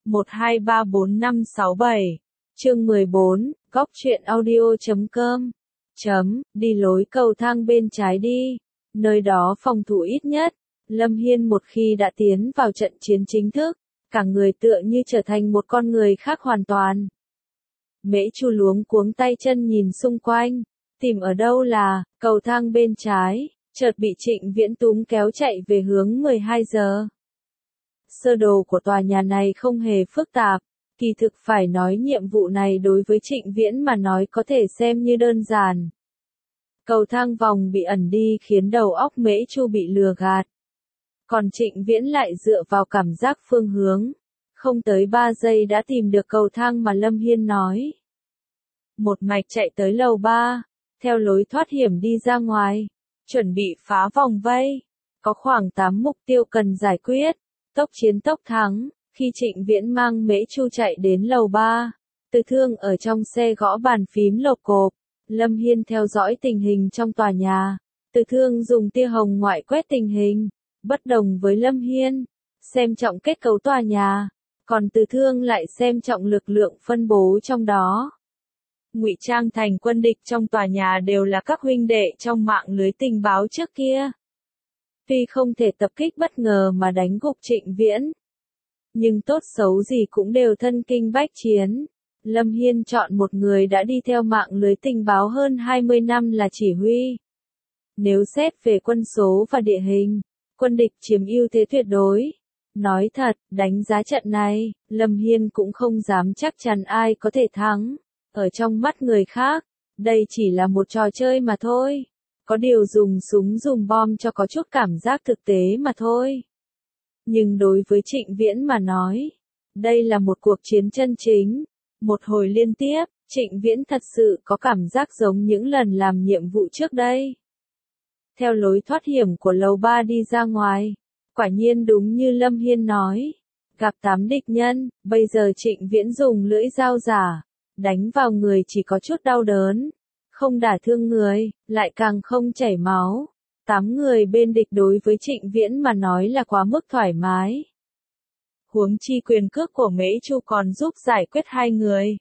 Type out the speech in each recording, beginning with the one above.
1234567. Chương 14, Góc truyện audio.com. Đi lối cầu thang bên trái đi. Nơi đó phòng thủ ít nhất. Lâm Hiên một khi đã tiến vào trận chiến chính thức, cả người tựa như trở thành một con người khác hoàn toàn. Mễ Chu luống cuống tay chân nhìn xung quanh, tìm ở đâu là cầu thang bên trái, chợt bị Trịnh Viễn túm kéo chạy về hướng 12 giờ. Sơ đồ của tòa nhà này không hề phức tạp, kỳ thực phải nói nhiệm vụ này đối với Trịnh Viễn mà nói có thể xem như đơn giản. Cầu thang vòng bị ẩn đi khiến đầu óc Mễ Chu bị lừa gạt. Còn Trịnh Viễn lại dựa vào cảm giác phương hướng. Không tới 3 giây đã tìm được cầu thang mà Lâm Hiên nói. Một mạch chạy tới lầu 3, theo lối thoát hiểm đi ra ngoài, chuẩn bị phá vòng vây. Có khoảng 8 mục tiêu cần giải quyết, tốc chiến tốc thắng. Khi Trịnh Viễn mang Mễ Chu chạy đến lầu 3, Từ Thương ở trong xe gõ bàn phím lộp cộp. Lâm Hiên theo dõi tình hình trong tòa nhà. Từ Thương dùng tia hồng ngoại quét tình hình. Bất đồng với Lâm Hiên, xem trọng kết cấu tòa nhà, còn Từ Thương lại xem trọng lực lượng phân bố trong đó. Ngụy trang thành quân địch trong tòa nhà đều là các huynh đệ trong mạng lưới tình báo trước kia. Tuy không thể tập kích bất ngờ mà đánh gục Trịnh Viễn, nhưng tốt xấu gì cũng đều thân kinh bách chiến. Lâm Hiên chọn một người đã đi theo mạng lưới tình báo hơn 20 năm là chỉ huy. Nếu xét về quân số và địa hình, quân địch chiếm ưu thế tuyệt đối. Nói thật, đánh giá trận này, Lâm Hiên cũng không dám chắc chắn ai có thể thắng. Ở trong mắt người khác, đây chỉ là một trò chơi mà thôi. Có điều dùng súng dùng bom cho có chút cảm giác thực tế mà thôi. Nhưng đối với Trịnh Viễn mà nói, đây là một cuộc chiến chân chính. Một hồi liên tiếp, Trịnh Viễn thật sự có cảm giác giống những lần làm nhiệm vụ trước đây. Theo lối thoát hiểm của lầu 3 đi ra ngoài, quả nhiên đúng như Lâm Hiên nói, gặp 8 địch nhân, bây giờ Trịnh Viễn dùng lưỡi dao giả, đánh vào người chỉ có chút đau đớn, không đả thương người, lại càng không chảy máu. 8 người bên địch đối với Trịnh Viễn mà nói là quá mức thoải mái. Huống chi quyền cước của Mễ Chu còn giúp giải quyết 2 người.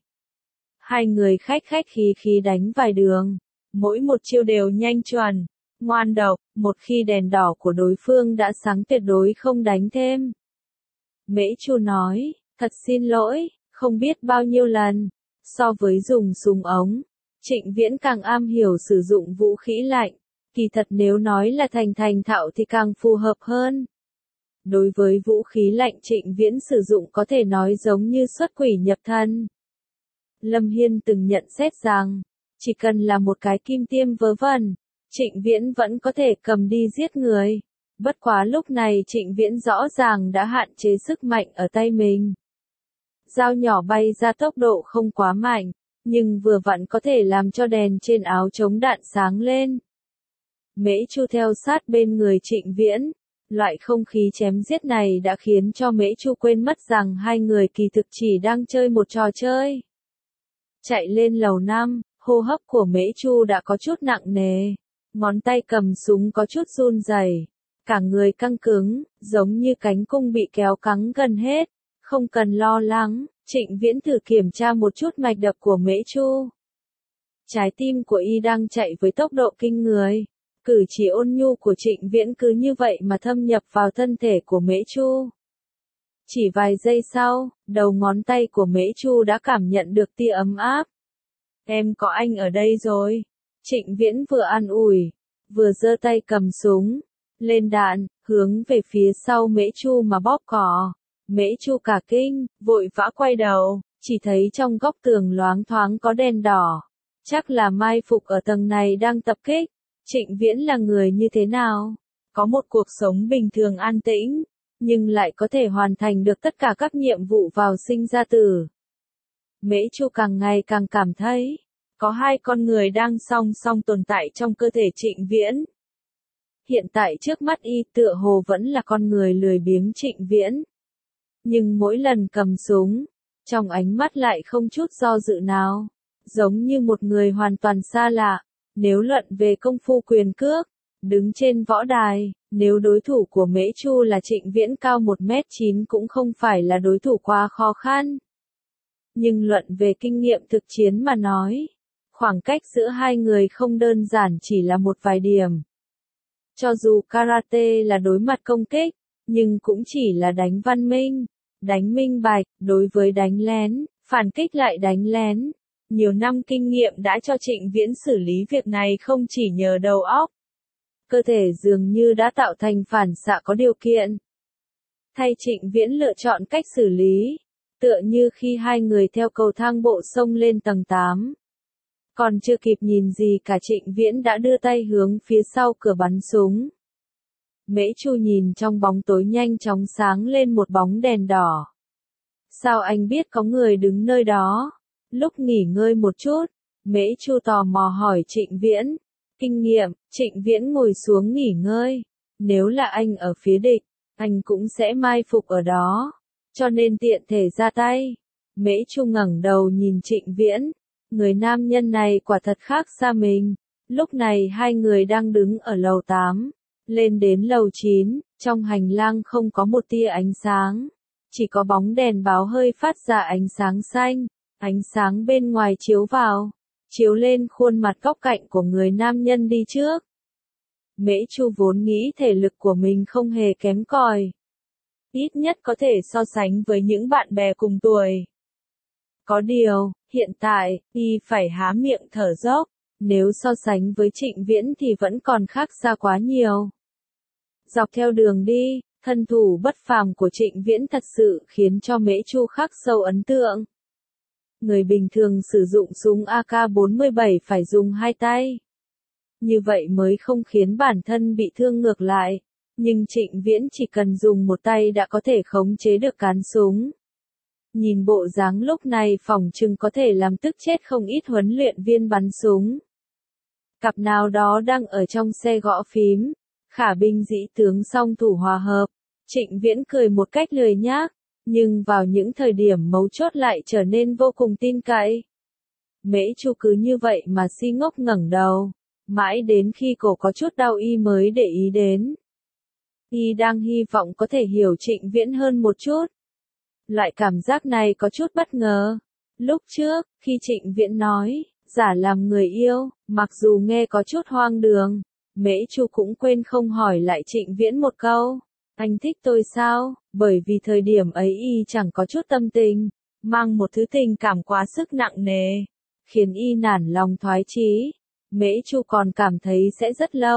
2 người khách khí đánh vài đường, mỗi một chiêu đều nhanh chuẩn, ngoan độc, một khi đèn đỏ của đối phương đã sáng tuyệt đối không đánh thêm. Mễ Chu nói, thật xin lỗi, không biết bao nhiêu lần. So với dùng súng ống, Trịnh Viễn càng am hiểu sử dụng vũ khí lạnh. Kỳ thật nếu nói là thành thạo thì càng phù hợp hơn. Đối với vũ khí lạnh Trịnh Viễn sử dụng có thể nói giống như xuất quỷ nhập thân. Lâm Hiên từng nhận xét rằng, chỉ cần là một cái kim tiêm vớ vẩn, Trịnh Viễn vẫn có thể cầm đi giết người. Bất quá lúc này Trịnh Viễn rõ ràng đã hạn chế sức mạnh ở tay mình. Dao nhỏ bay ra tốc độ không quá mạnh, nhưng vừa vặn có thể làm cho đèn trên áo chống đạn sáng lên. Mễ Chu theo sát bên người Trịnh Viễn. Loại không khí chém giết này đã khiến cho Mễ Chu quên mất rằng hai người kỳ thực chỉ đang chơi một trò chơi. Chạy lên lầu 5, hô hấp của Mễ Chu đã có chút nặng nề. Ngón tay cầm súng có chút run rẩy, cả người căng cứng, giống như cánh cung bị kéo căng gần hết. Không cần lo lắng, Trịnh Viễn thử kiểm tra một chút mạch đập của Mễ Chu. Trái tim của y đang chạy với tốc độ kinh người. Cử chỉ ôn nhu của Trịnh Viễn cứ như vậy mà thâm nhập vào thân thể của Mễ Chu. Chỉ vài giây sau, đầu ngón tay của Mễ Chu đã cảm nhận được tia ấm áp. Em có anh ở đây rồi. Trịnh Viễn vừa an ủi, vừa giơ tay cầm súng, lên đạn, hướng về phía sau Mễ Chu mà bóp cò. Mễ Chu cả kinh, vội vã quay đầu, chỉ thấy trong góc tường loáng thoáng có đèn đỏ. Chắc là mai phục ở tầng này đang tập kích. Trịnh Viễn là người như thế nào? Có một cuộc sống bình thường an tĩnh, nhưng lại có thể hoàn thành được tất cả các nhiệm vụ vào sinh ra tử. Mễ Chu càng ngày càng cảm thấy, có hai con người đang song song tồn tại trong cơ thể Trịnh Viễn. Hiện tại trước mắt y tựa hồ vẫn là con người lười biếng Trịnh Viễn. Nhưng mỗi lần cầm súng, trong ánh mắt lại không chút do dự nào, giống như một người hoàn toàn xa lạ. Nếu luận về công phu quyền cước, đứng trên võ đài, Nếu đối thủ của Mễ Chu là Trịnh Viễn cao 1m9 cũng không phải là đối thủ quá khó khăn. Nhưng luận về kinh nghiệm thực chiến mà nói, khoảng cách giữa hai người không đơn giản chỉ là một vài điểm. Cho dù karate là đối mặt công kích, nhưng cũng chỉ là đánh văn minh, đánh minh bạch, đối với đánh lén, phản kích lại đánh lén. Nhiều năm kinh nghiệm đã cho Trịnh Viễn xử lý việc này không chỉ nhờ đầu óc. Cơ thể dường như đã tạo thành phản xạ có điều kiện. Thay Trịnh Viễn lựa chọn cách xử lý, tựa như khi hai người theo cầu thang bộ xông lên tầng 8. Còn chưa kịp nhìn gì cả Trịnh Viễn đã đưa tay hướng phía sau cửa bắn súng. Mễ Chu nhìn trong bóng tối nhanh chóng sáng lên một bóng đèn đỏ. Sao anh biết có người đứng nơi đó? Lúc nghỉ ngơi một chút, Mễ Chu tò mò hỏi Trịnh Viễn. Kinh nghiệm, Trịnh Viễn ngồi xuống nghỉ ngơi. Nếu là anh ở phía địch, anh cũng sẽ mai phục ở đó. Cho nên tiện thể ra tay. Mễ Chu ngẩng đầu nhìn Trịnh Viễn. Người nam nhân này quả thật khác xa mình. Lúc này hai người đang đứng ở lầu 8. Lên đến lầu 9, trong hành lang không có một tia ánh sáng. Chỉ có bóng đèn báo hơi phát ra ánh sáng xanh. Ánh sáng bên ngoài chiếu vào, chiếu lên khuôn mặt góc cạnh của người nam nhân đi trước. Mễ Chu vốn nghĩ thể lực của mình không hề kém cỏi. Ít nhất có thể so sánh với những bạn bè cùng tuổi. Có điều, hiện tại, y phải há miệng thở dốc. Nếu so sánh với Trịnh Viễn thì vẫn còn khác xa quá nhiều. Dọc theo đường đi, thân thủ bất phàm của Trịnh Viễn thật sự khiến cho Mễ Chu khắc sâu ấn tượng. Người bình thường sử dụng súng AK-47 phải dùng hai tay. Như vậy mới không khiến bản thân bị thương ngược lại. Nhưng Trịnh Viễn chỉ cần dùng một tay đã có thể khống chế được cán súng. Nhìn bộ dáng lúc này phỏng chừng có thể làm tức chết không ít huấn luyện viên bắn súng. Cặp nào đó đang ở trong xe gõ phím. Khả binh dĩ tướng song thủ hòa hợp. Trịnh Viễn cười một cách lười nhác. Nhưng vào những thời điểm mấu chốt lại trở nên vô cùng tin cậy. Mễ Chu cứ như vậy mà si ngốc ngẩng đầu. Mãi đến khi cổ có chút đau y mới để ý đến. Y đang hy vọng có thể hiểu Trịnh Viễn hơn một chút. Loại cảm giác này có chút bất ngờ. Lúc trước, khi Trịnh Viễn nói, giả làm người yêu, mặc dù nghe có chút hoang đường, Mễ Chu cũng quên không hỏi lại Trịnh Viễn một câu. Anh thích tôi sao? Bởi vì thời điểm ấy y chẳng có chút tâm tình, mang một thứ tình cảm quá sức nặng nề, khiến y nản lòng thoái chí. Mễ Chu còn cảm thấy sẽ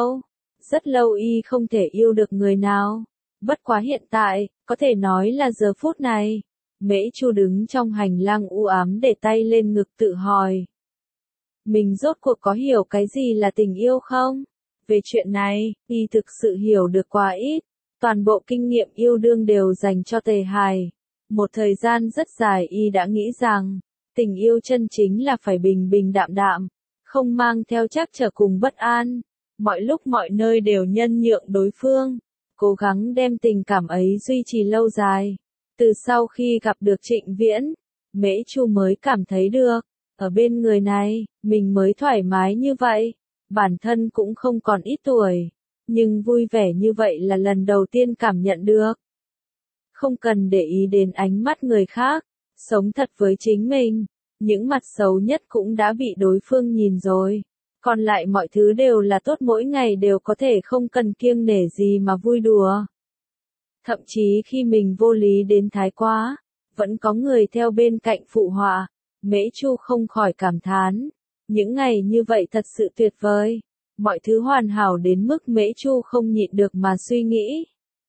rất lâu y không thể yêu được người nào. Bất quá hiện tại, có thể nói là giờ phút này. Mễ Chu đứng trong hành lang u ám để tay lên ngực tự hỏi. Mình rốt cuộc có hiểu cái gì là tình yêu không? Về chuyện này, y thực sự hiểu được quá ít. Toàn bộ kinh nghiệm yêu đương đều dành cho Tề Hải. Một thời gian rất dài y đã nghĩ rằng, tình yêu chân chính là phải bình bình đạm đạm, không mang theo trắc trở cùng bất an. Mọi lúc mọi nơi đều nhân nhượng đối phương, cố gắng đem tình cảm ấy duy trì lâu dài. Từ sau khi gặp được Trịnh Viễn, Mễ Chu mới cảm thấy được, ở bên người này, mình mới thoải mái như vậy. Bản thân cũng không còn ít tuổi. Nhưng vui vẻ như vậy là lần đầu tiên cảm nhận được. Không cần để ý đến ánh mắt người khác, sống thật với chính mình, những mặt xấu nhất cũng đã bị đối phương nhìn rồi. Còn lại mọi thứ đều là tốt, mỗi ngày đều có thể không cần kiêng nể gì mà vui đùa. Thậm chí khi mình vô lý đến thái quá, vẫn có người theo bên cạnh phụ họa. Mễ Chu không khỏi cảm thán, những ngày như vậy thật sự tuyệt vời. Mọi thứ hoàn hảo đến mức Mễ Chu không nhịn được mà suy nghĩ.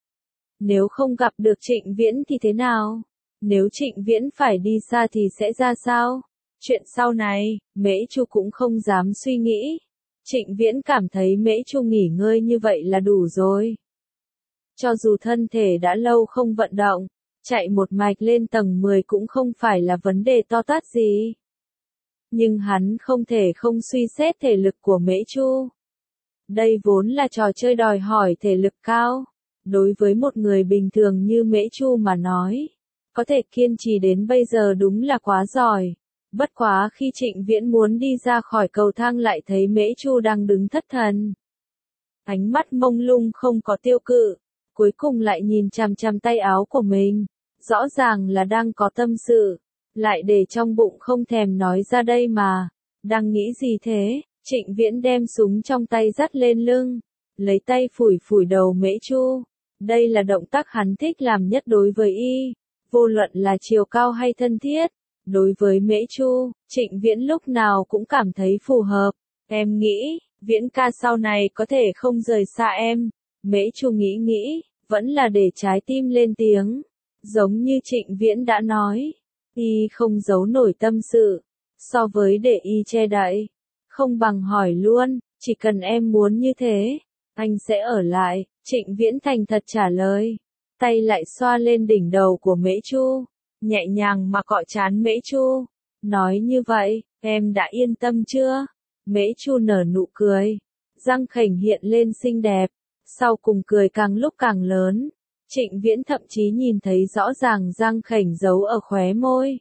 Nếu không gặp được Trịnh Viễn thì thế nào? Nếu Trịnh Viễn phải đi xa thì sẽ ra sao? Chuyện sau này, Mễ Chu cũng không dám suy nghĩ. Trịnh Viễn cảm thấy Mễ Chu nghỉ ngơi như vậy là đủ rồi. Cho dù thân thể đã lâu không vận động, chạy một mạch lên tầng 10 cũng không phải là vấn đề to tát gì. Nhưng hắn không thể không suy xét thể lực của Mễ Chu. Đây vốn là trò chơi đòi hỏi thể lực cao. Đối với một người bình thường như Mễ Chu mà nói, có thể kiên trì đến bây giờ đúng là quá giỏi. Bất quá khi Trịnh Viễn muốn đi ra khỏi cầu thang lại thấy Mễ Chu đang đứng thất thần. ánh mắt mông lung không có tiêu cự, cuối cùng lại nhìn chằm chằm tay áo của mình, rõ ràng là đang có tâm sự, lại để trong bụng không thèm nói ra đây mà, đang nghĩ gì thế? Trịnh Viễn đem súng trong tay dắt lên lưng, lấy tay phủi phủi đầu Mễ Chu, đây là động tác hắn thích làm nhất đối với y, vô luận là chiều cao hay thân thiết, đối với Mễ Chu, Trịnh Viễn lúc nào cũng cảm thấy phù hợp, em nghĩ, Viễn ca sau này có thể không rời xa em, Mễ Chu nghĩ nghĩ, vẫn là để trái tim lên tiếng, giống như Trịnh Viễn đã nói, y không giấu nổi tâm sự, so với để y che đậy, không bằng hỏi luôn, chỉ cần em muốn như thế, anh sẽ ở lại, Trịnh Viễn thành thật trả lời, tay lại xoa lên đỉnh đầu của Mễ Chu, nhẹ nhàng mà cọ trán Mễ Chu, nói như vậy, em đã yên tâm chưa? Mễ Chu nở nụ cười, răng khểnh hiện lên xinh đẹp, sau cùng cười càng lúc càng lớn, Trịnh Viễn thậm chí nhìn thấy rõ ràng răng khểnh giấu ở khóe môi.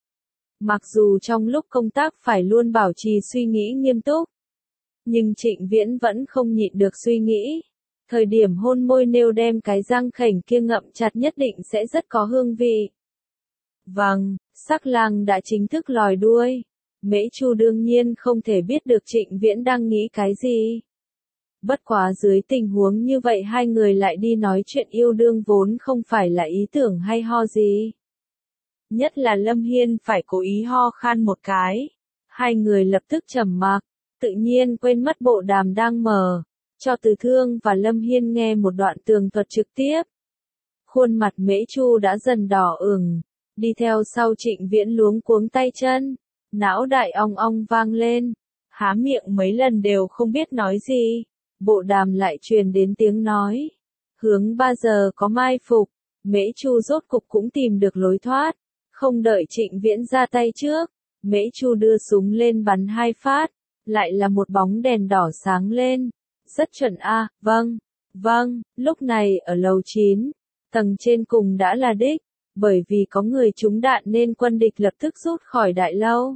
Mặc dù trong lúc công tác phải luôn bảo trì suy nghĩ nghiêm túc, nhưng Trịnh Viễn vẫn không nhịn được suy nghĩ. Thời điểm hôn môi nêu đem cái răng khểnh kia ngậm chặt nhất định sẽ rất có hương vị. Vâng, sắc lang đã chính thức lòi đuôi. Mễ Chu đương nhiên không thể biết được Trịnh Viễn đang nghĩ cái gì. Bất quá dưới tình huống như vậy hai người lại đi nói chuyện yêu đương vốn không phải là ý tưởng hay ho gì. Nhất là Lâm Hiên phải cố ý ho khan một cái. Hai người lập tức trầm mặc, tự nhiên quên mất bộ đàm đang mở, cho Từ Thương và Lâm Hiên nghe một đoạn tường thuật trực tiếp. Khuôn mặt Mễ Chu đã dần đỏ ửng, đi theo sau Trịnh Viễn luống cuống tay chân, não đại ong ong vang lên, há miệng mấy lần đều không biết nói gì, bộ đàm lại truyền đến tiếng nói. Hướng 3 giờ có mai phục, Mễ Chu rốt cục cũng tìm được lối thoát, không đợi Trịnh Viễn ra tay trước, Mễ Chu đưa súng lên bắn 2 phát, lại là một bóng đèn đỏ sáng lên, rất chuẩn a, vâng, lúc này ở lầu 9, tầng trên cùng đã là đích, bởi vì có người trúng đạn nên quân địch lập tức rút khỏi đại lâu.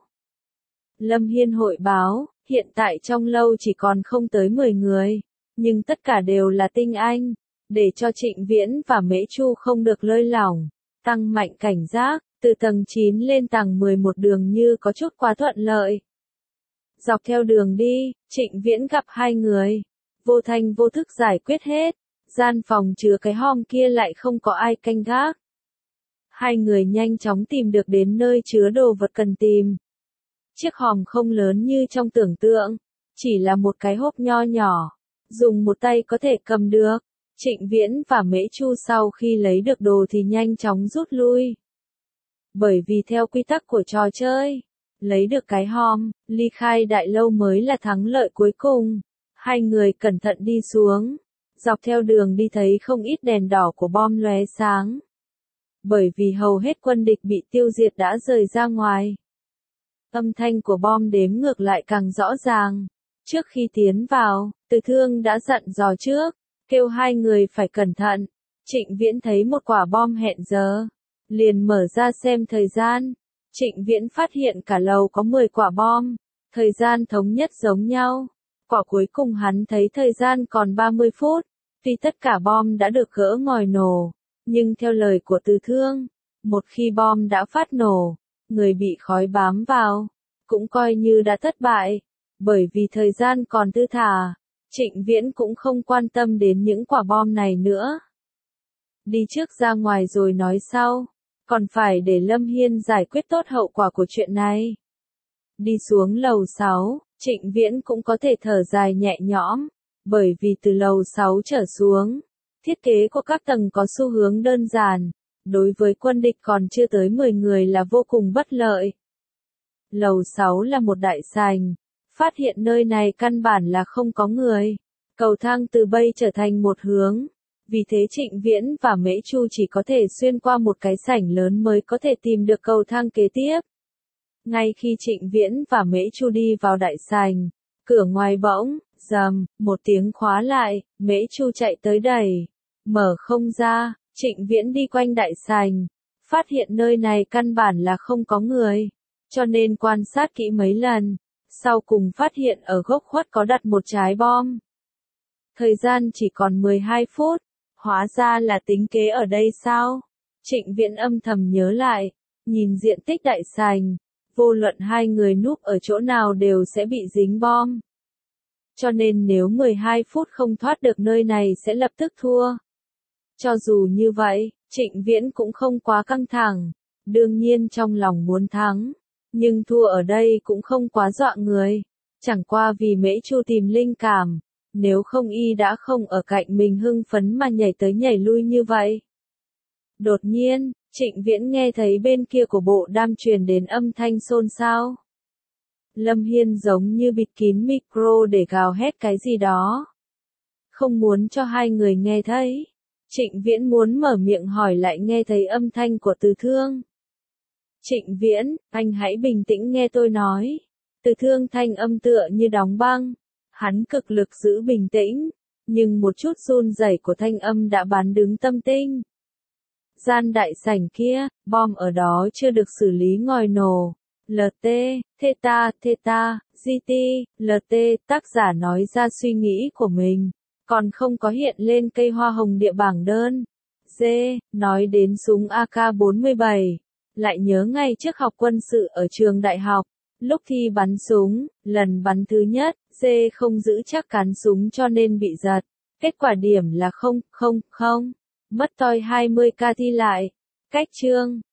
Lâm Hiên hội báo, hiện tại trong lâu chỉ còn không tới 10 người, nhưng tất cả đều là tinh anh, để cho Trịnh Viễn và Mễ Chu không được lơi lỏng, tăng mạnh cảnh giác, từ tầng 9 lên tầng 11 đường như có chút quá thuận lợi. Dọc theo đường đi, Trịnh Viễn gặp hai người, vô thanh vô thức giải quyết hết, gian phòng chứa cái hòm kia lại không có ai canh gác. Hai người nhanh chóng tìm được đến nơi chứa đồ vật cần tìm. Chiếc hòm không lớn như trong tưởng tượng, chỉ là một cái hộp nho nhỏ, dùng một tay có thể cầm được. Trịnh Viễn và Mễ Chu sau khi lấy được đồ thì nhanh chóng rút lui. Bởi vì theo quy tắc của trò chơi, lấy được cái hòm, ly khai đại lâu mới là thắng lợi cuối cùng. Hai người cẩn thận đi xuống, dọc theo đường đi thấy không ít đèn đỏ của bom lóe sáng. Bởi vì hầu hết quân địch bị tiêu diệt đã rời ra ngoài. Âm thanh của bom đếm ngược lại càng rõ ràng. Trước khi tiến vào, Từ Thương đã dặn dò trước, kêu hai người phải cẩn thận. Trịnh Viễn thấy một quả bom hẹn giờ, liền mở ra xem thời gian. Trịnh Viễn phát hiện cả lầu có 10 quả bom, thời gian thống nhất giống nhau. Quả cuối cùng hắn thấy thời gian còn 30 phút, tuy tất cả bom đã được gỡ ngòi nổ, nhưng theo lời của Từ Thương, một khi bom đã phát nổ, người bị khói bám vào, cũng coi như đã thất bại, bởi vì thời gian còn tư thả, Trịnh Viễn cũng không quan tâm đến những quả bom này nữa. Đi trước ra ngoài rồi nói sau, còn phải để Lâm Hiên giải quyết tốt hậu quả của chuyện này. Đi xuống lầu 6, Trịnh Viễn cũng có thể thở dài nhẹ nhõm, bởi vì từ lầu 6 trở xuống, thiết kế của các tầng có xu hướng đơn giản, đối với quân địch còn chưa tới 10 người là vô cùng bất lợi. Lầu 6 là một đại sảnh, phát hiện nơi này căn bản là không có người, cầu thang từ bây trở thành một hướng, vì thế Trịnh Viễn và Mễ Chu chỉ có thể xuyên qua một cái sảnh lớn mới có thể tìm được cầu thang kế tiếp. Ngay khi Trịnh Viễn và Mễ Chu đi vào đại sảnh, cửa ngoài bỗng, rầm, một tiếng khóa lại, Mễ Chu chạy tới đẩy, mở không ra, Trịnh Viễn đi quanh đại sảnh, phát hiện nơi này căn bản là không có người, cho nên quan sát kỹ mấy lần, sau cùng phát hiện ở góc khuất có đặt một trái bom. Thời gian chỉ còn 12 phút. Hóa ra là tính kế ở đây sao? Trịnh Viễn âm thầm nhớ lại. Nhìn diện tích đại sảnh. Vô luận hai người núp ở chỗ nào đều sẽ bị dính bom. Cho nên nếu 12 phút không thoát được nơi này sẽ lập tức thua. Cho dù như vậy, Trịnh Viễn cũng không quá căng thẳng. Đương nhiên trong lòng muốn thắng. Nhưng thua ở đây cũng không quá dọa người. Chẳng qua vì Mễ Chu tìm linh cảm. Nếu không y đã không ở cạnh mình hưng phấn mà nhảy tới nhảy lui như vậy. Đột nhiên, Trịnh Viễn nghe thấy bên kia của bộ đàm truyền đến âm thanh xôn xao. Lâm Hiên giống như bịt kín micro để gào hét cái gì đó. Không muốn cho hai người nghe thấy. Trịnh Viễn muốn mở miệng hỏi lại nghe thấy âm thanh của Từ Thương. Trịnh Viễn, anh hãy bình tĩnh nghe tôi nói. Từ Thương thanh âm tựa như đóng băng. Hắn cực lực giữ bình tĩnh, nhưng một chút run rẩy của thanh âm đã bán đứng tâm tinh. Gian đại sảnh kia, bom ở đó chưa được xử lý ngòi nổ. LT, Theta, GT, LT, tác giả nói ra suy nghĩ của mình, còn không có hiện lên cây hoa hồng địa bảng đơn. D, nói đến súng AK-47, lại nhớ ngay trước học quân sự ở trường đại học. Lúc thi bắn súng, lần bắn thứ nhất, D không giữ chắc cán súng cho nên bị giật. Kết quả điểm là 0, mất toi 20k thi lại. Cách chương